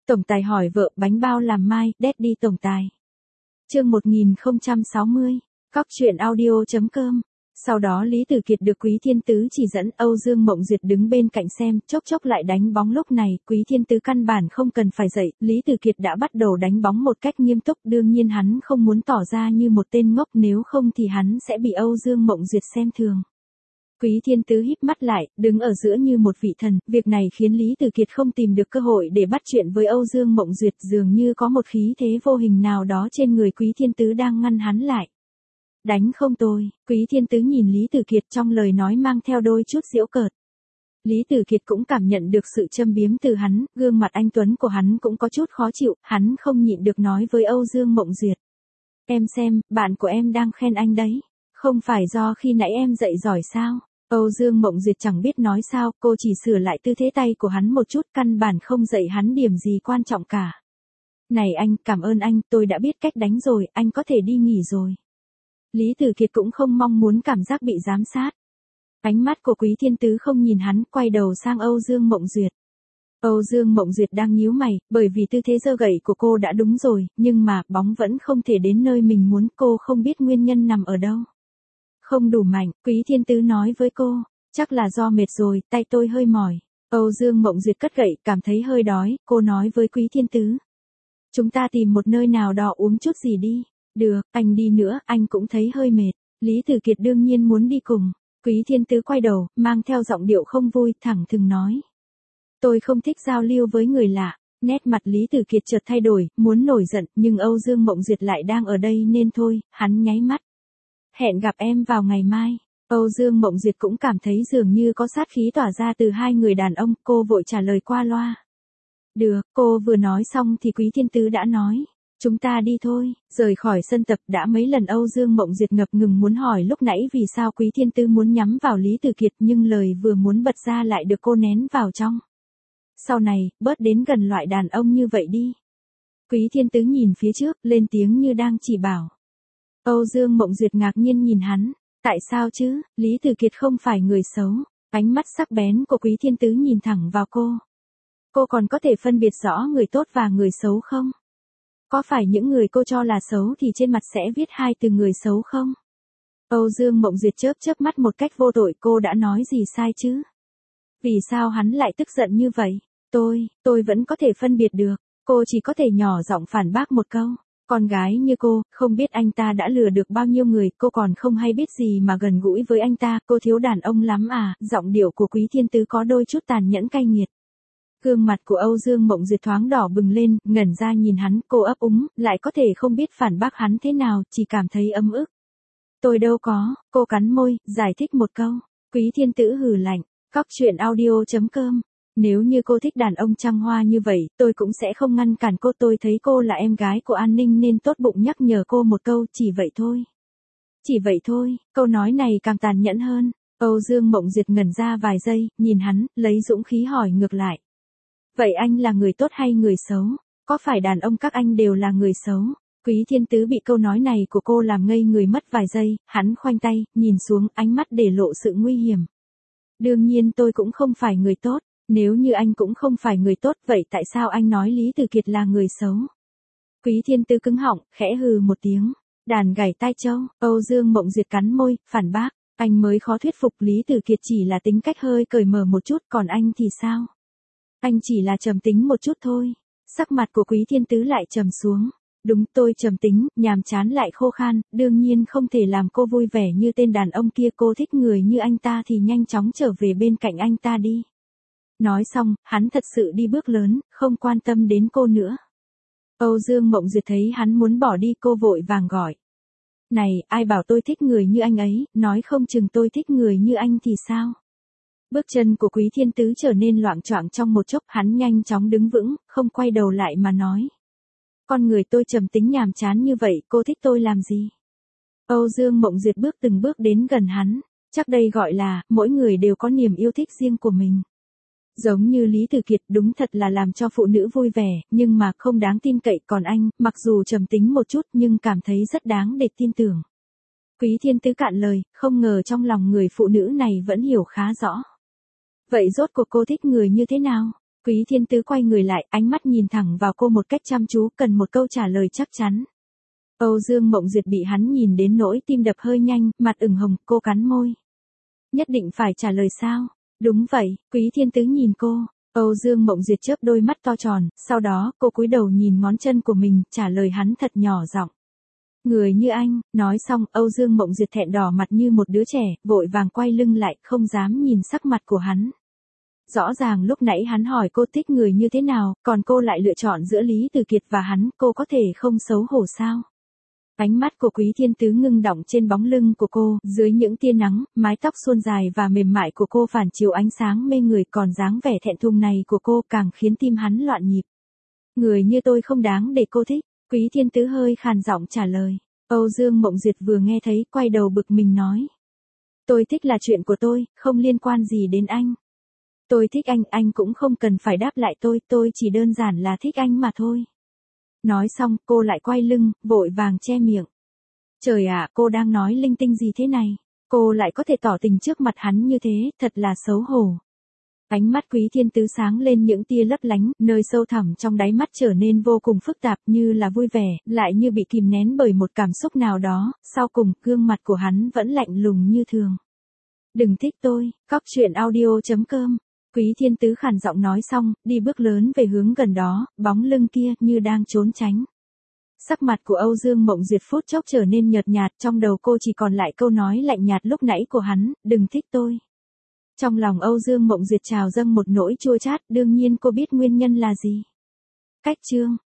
Tổng tài hỏi vợ bánh bao làm mai, Daddy tổng tài. Chương 1060, Cóc truyện audio.com. Sau đó Lý Tử Kiệt được Quý Thiên Tứ chỉ dẫn, Âu Dương Mộng Duyệt đứng bên cạnh xem, chốc chốc lại đánh bóng. Lúc này, Quý Thiên Tứ căn bản không cần phải dạy, Lý Tử Kiệt đã bắt đầu đánh bóng một cách nghiêm túc, đương nhiên hắn không muốn tỏ ra như một tên ngốc, nếu không thì hắn sẽ bị Âu Dương Mộng Duyệt xem thường. Quý Thiên Tứ híp mắt lại, đứng ở giữa như một vị thần, việc này khiến Lý Tử Kiệt không tìm được cơ hội để bắt chuyện với Âu Dương Mộng Duyệt, dường như có một khí thế vô hình nào đó trên người Quý Thiên Tứ đang ngăn hắn lại. Đánh không tôi, Quý Thiên Tứ nhìn Lý Tử Kiệt, trong lời nói mang theo đôi chút giễu cợt. Lý Tử Kiệt cũng cảm nhận được sự châm biếm từ hắn, gương mặt anh tuấn của hắn cũng có chút khó chịu, hắn không nhịn được nói với Âu Dương Mộng Duyệt. Em xem, bạn của em đang khen anh đấy, không phải do khi nãy em dạy giỏi sao? Âu Dương Mộng Duyệt chẳng biết nói sao, cô chỉ sửa lại tư thế tay của hắn một chút, căn bản không dạy hắn điểm gì quan trọng cả. Này anh, cảm ơn anh, tôi đã biết cách đánh rồi, anh có thể đi nghỉ rồi. Lý Tử Kiệt cũng không mong muốn cảm giác bị giám sát. Ánh mắt của Quý Thiên Tứ không nhìn hắn, quay đầu sang Âu Dương Mộng Duyệt. Âu Dương Mộng Duyệt đang nhíu mày, bởi vì tư thế giơ gậy của cô đã đúng rồi, nhưng mà bóng vẫn không thể đến nơi mình muốn, cô không biết nguyên nhân nằm ở đâu. Không đủ mạnh, Quý Thiên Tứ nói với cô, chắc là do mệt rồi, tay tôi hơi mỏi. Âu Dương Mộng Duyệt cất gậy, cảm thấy hơi đói, cô nói với Quý Thiên Tứ. Chúng ta tìm một nơi nào đó uống chút gì đi. Được, anh đi nữa, anh cũng thấy hơi mệt. Lý Tử Kiệt đương nhiên muốn đi cùng. Quý Thiên Tứ quay đầu, mang theo giọng điệu không vui, thẳng thừng nói. Tôi không thích giao lưu với người lạ. Nét mặt Lý Tử Kiệt chợt thay đổi, muốn nổi giận, nhưng Âu Dương Mộng Duyệt lại đang ở đây nên thôi, hắn nháy mắt. Hẹn gặp em vào ngày mai. Âu Dương Mộng Duyệt cũng cảm thấy dường như có sát khí tỏa ra từ hai người đàn ông, cô vội trả lời qua loa. Được, cô vừa nói xong thì Quý Thiên Tứ đã nói. Chúng ta đi thôi. Rời khỏi sân tập, đã mấy lần Âu Dương Mộng Duyệt ngập ngừng muốn hỏi lúc nãy vì sao Quý Thiên Tứ muốn nhắm vào Lý Tử Kiệt, nhưng lời vừa muốn bật ra lại được cô nén vào trong. Sau này, bớt đến gần loại đàn ông như vậy đi. Quý Thiên Tứ nhìn phía trước, lên tiếng như đang chỉ bảo. Âu Dương Mộng Duyệt ngạc nhiên nhìn hắn. Tại sao chứ, Lý Tử Kiệt không phải người xấu. Ánh mắt sắc bén của Quý Thiên Tứ nhìn thẳng vào cô. Cô còn có thể phân biệt rõ người tốt và người xấu không? Có phải những người cô cho là xấu thì trên mặt sẽ viết hai từ người xấu không? Âu Dương Mộng Duyệt chớp mắt một cách vô tội, cô đã nói gì sai chứ? Vì sao hắn lại tức giận như vậy? Tôi vẫn có thể phân biệt được. Cô chỉ có thể nhỏ giọng phản bác một câu. Con gái như cô, không biết anh ta đã lừa được bao nhiêu người, cô còn không hay biết gì mà gần gũi với anh ta, cô thiếu đàn ông lắm à? Giọng điệu của Quý Thiên Tứ có đôi chút tàn nhẫn cay nghiệt. Gương mặt của Âu Dương Mộng Duyệt thoáng đỏ bừng lên, ngẩn ra nhìn hắn, cô ấp úng, lại có thể không biết phản bác hắn thế nào, chỉ cảm thấy ấm ức. Tôi đâu có, cô cắn môi, giải thích một câu. Quý Thiên Tứ hừ lạnh, Cóc truyện audio.com. Nếu như cô thích đàn ông trăng hoa như vậy, tôi cũng sẽ không ngăn cản cô, tôi thấy cô là em gái của An Ninh nên tốt bụng nhắc nhở cô một câu, chỉ vậy thôi. Chỉ vậy thôi, câu nói này càng tàn nhẫn hơn. Âu Dương Mộng Duyệt ngẩn ra vài giây, nhìn hắn, lấy dũng khí hỏi ngược lại. Vậy anh là người tốt hay người xấu? Có phải đàn ông các anh đều là người xấu? Quý Thiên Tứ bị câu nói này của cô làm ngây người mất vài giây, hắn khoanh tay, nhìn xuống, ánh mắt để lộ sự nguy hiểm. Đương nhiên tôi cũng không phải người tốt, nếu như anh cũng không phải người tốt, vậy tại sao anh nói Lý Tử Kiệt là người xấu? Quý Thiên Tứ cứng họng, khẽ hừ một tiếng, đàn gảy tai trâu. Âu Dương Mộng Duyệt cắn môi, phản bác, anh mới khó thuyết phục, Lý Tử Kiệt chỉ là tính cách hơi cởi mở một chút, còn anh thì sao? Anh chỉ là trầm tính một chút thôi. Sắc mặt của Quý Thiên Tứ lại trầm xuống. Đúng, tôi trầm tính, nhàm chán lại khô khan, đương nhiên không thể làm cô vui vẻ như tên đàn ông kia, cô thích người như anh ta thì nhanh chóng trở về bên cạnh anh ta đi. Nói xong, hắn thật sự đi bước lớn, không quan tâm đến cô nữa. Âu Dương Mộng Duyệt thấy hắn muốn bỏ đi, cô vội vàng gọi. Này, ai bảo tôi thích người như anh ấy, nói không chừng tôi thích người như anh thì sao? Bước chân của Quý Thiên Tứ trở nên loạng choạng trong một chốc, hắn nhanh chóng đứng vững, không quay đầu lại mà nói. Con người tôi trầm tính nhàm chán như vậy, cô thích tôi làm gì? Âu Dương Mộng Duyệt bước từng bước đến gần hắn, chắc đây gọi là, mỗi người đều có niềm yêu thích riêng của mình. Giống như Lý Tử Kiệt, đúng thật là làm cho phụ nữ vui vẻ, nhưng mà không đáng tin cậy, còn anh, mặc dù trầm tính một chút nhưng cảm thấy rất đáng để tin tưởng. Quý Thiên Tứ cạn lời, không ngờ trong lòng người phụ nữ này vẫn hiểu khá rõ. Vậy rốt cuộc cô thích người như thế nào? Quý Thiên Tứ quay người lại, ánh mắt nhìn thẳng vào cô một cách chăm chú, cần một câu trả lời chắc chắn. Âu Dương Mộng Duyệt bị hắn nhìn đến nỗi tim đập hơi nhanh, mặt ửng hồng, cô cắn môi. Nhất định phải trả lời sao? Đúng vậy, Quý Thiên Tứ nhìn cô. Âu Dương Mộng Duyệt chớp đôi mắt to tròn, sau đó cô cúi đầu nhìn ngón chân của mình, trả lời hắn thật nhỏ giọng. Người như anh, nói xong Âu Dương Mộng Duyệt thẹn đỏ mặt như một đứa trẻ, vội vàng quay lưng lại, không dám nhìn sắc mặt của hắn. Rõ ràng lúc nãy hắn hỏi cô thích người như thế nào, còn cô lại lựa chọn giữa Lý Tử Kiệt và hắn, cô có thể không xấu hổ sao? Ánh mắt của Quý Thiên Tứ ngưng đọng trên bóng lưng của cô, dưới những tia nắng, mái tóc suôn dài và mềm mại của cô phản chiếu ánh sáng mê người, còn dáng vẻ thẹn thùng này của cô càng khiến tim hắn loạn nhịp. Người như tôi không đáng để cô thích, Quý Thiên Tứ hơi khàn giọng trả lời. Âu Dương Mộng Duyệt vừa nghe thấy, quay đầu bực mình nói. Tôi thích là chuyện của tôi, không liên quan gì đến anh. Tôi thích anh cũng không cần phải đáp lại tôi chỉ đơn giản là thích anh mà thôi. Nói xong, cô lại quay lưng, vội vàng che miệng. Trời ạ, cô đang nói linh tinh gì thế này? Cô lại có thể tỏ tình trước mặt hắn như thế, thật là xấu hổ. Ánh mắt Quý Thiên Tứ sáng lên những tia lấp lánh, nơi sâu thẳm trong đáy mắt trở nên vô cùng phức tạp, như là vui vẻ, lại như bị kìm nén bởi một cảm xúc nào đó, sau cùng, gương mặt của hắn vẫn lạnh lùng như thường. Đừng thích tôi, cóc truyện audio.com. Quý Thiên Tứ khàn giọng nói xong, đi bước lớn về hướng gần đó, bóng lưng kia như đang trốn tránh. Sắc mặt của Âu Dương Mộng Duyệt phút chốc trở nên nhợt nhạt, trong đầu cô chỉ còn lại câu nói lạnh nhạt lúc nãy của hắn, đừng thích tôi. Trong lòng Âu Dương Mộng Duyệt trào dâng một nỗi chua chát, đương nhiên cô biết nguyên nhân là gì. Cách chương